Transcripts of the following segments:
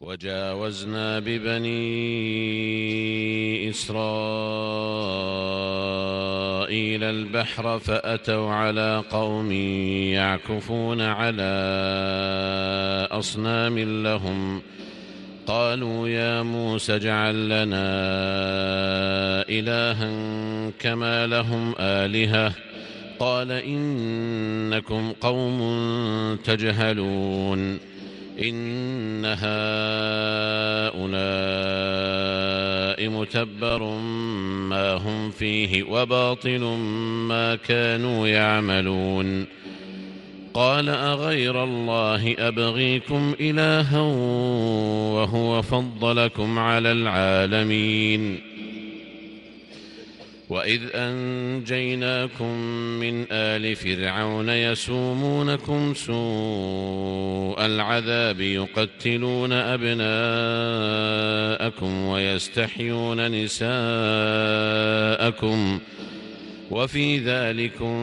وجاوزنا ببني إسرائيل البحر فأتوا على قوم يعكفون على أصنام لهم قالوا يا موسى اجعل لنا إلها كما لهم آلهة قال إنكم قوم تجهلون إن هؤلاء متبر ما هم فيه وباطل ما كانوا يعملون قال أغير الله أبغيكم إلها وهو فضلكم على العالمين وإذ أنجيناكم من آل فرعون يسومونكم سوء العذاب يقتلون أبناءكم ويستحيون نساءكم وفي ذلكم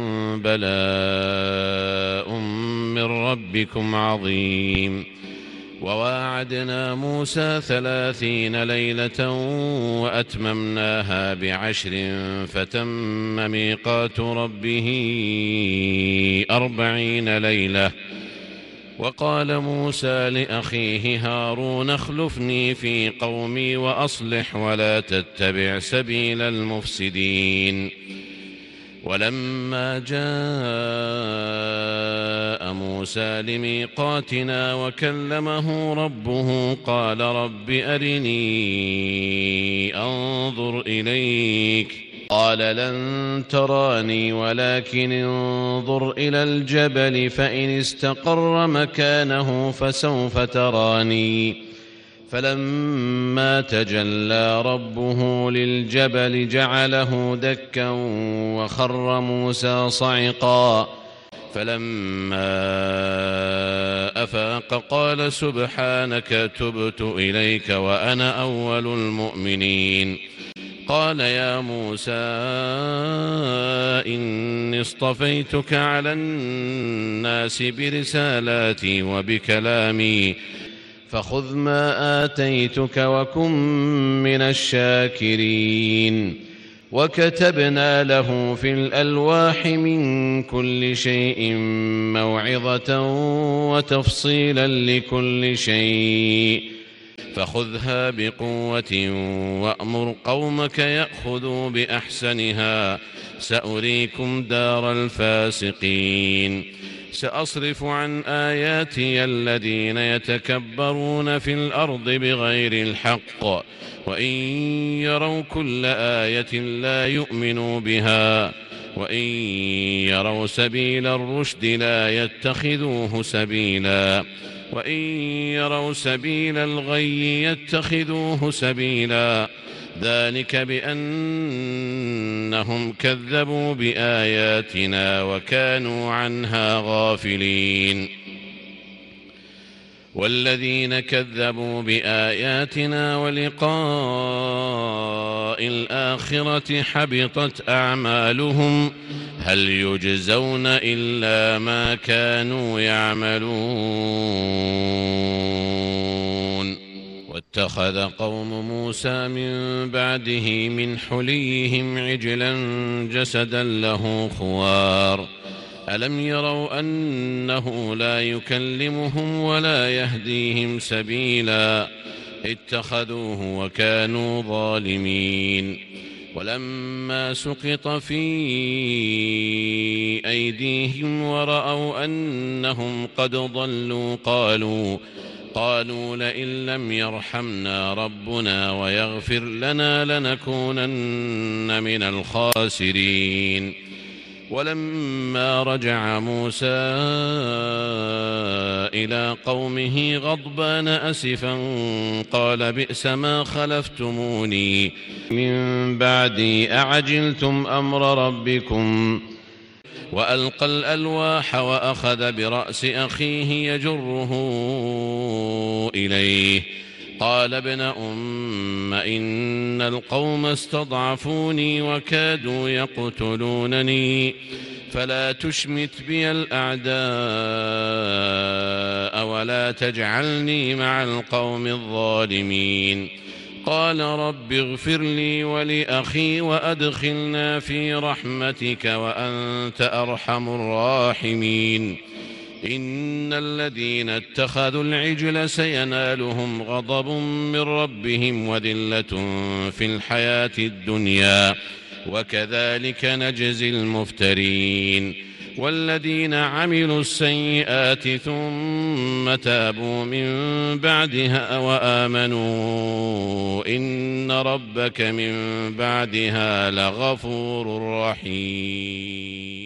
بلاء من ربكم عظيم وواعدنا موسى 30 ليلة وأتممناها ب10 فتم ميقات ربه 40 ليلة وقال موسى لأخيه هارون اخلفني في قومي وأصلح ولا تتبع سبيل المفسدين ولما جاء موسى لميقاتنا وكلمه ربه قال رب أرني أنظر إليك قال لن تراني ولكن انظر إلى الجبل فإن استقر مكانه فسوف تراني فلما تجلى ربه للجبل جعله دكا وخر موسى صعقا فلما أفاق قال سبحانك تبت إليك وأنا أول المؤمنين قال يا موسى إني اصطفيتك على الناس برسالاتي وبكلامي فخذ ما آتيتك وكن من الشاكرين وكتبنا له في الألواح من كل شيء موعظة وتفصيلا لكل شيء فخذها بقوة وأمر قومك يأخذوا بأحسنها سأريكم دار الفاسقين سأصرف عن آياتي الذين يتكبرون في الأرض بغير الحق وإن يروا كل آية لا يؤمنوا بها وإن يروا سبيل الرشد لا يتخذوه سبيلا وإن يروا سبيل الغي يتخذوه سبيلا ذلك بأنهم كذبوا بآياتنا وكانوا عنها غافلين والذين كذبوا بآياتنا ولقاء الآخرة حبطت أعمالهم هل يجزون إلا ما كانوا يعملون واتخذ قوم موسى من بعده من حليهم عجلا جسدا له خوار ألم يروا أنه لا يكلمهم ولا يهديهم سبيلا اتخذوه وكانوا ظالمين ولما سقط في أيديهم ورأوا أنهم قد ضلوا قالوا لئن لم يرحمنا ربنا ويغفر لنا لنكونن من الخاسرين ولما رجع موسى إلى قومه غضبان أسفا قال بئس ما خلفتموني من بعدي أعجلتم أمر ربكم وألقى الألواح وأخذ برأس أخيه يجره إليه قال ابن أم إن القوم استضعفوني وكادوا يقتلونني فلا تشمت بي الأعداء ولا تجعلني مع القوم الظالمين. قال رب اغفر لي ولأخي وأدخلنا في رحمتك وأنت أرحم الراحمين. إن الذين اتخذوا العجل سينالهم غضب من ربهم وذلة في الحياة الدنيا وكذلك نجزي المفترين. والذين عملوا السيئات ثم تابوا من بعدها وآمنوا إن ربك من بعدها لغفور رحيم.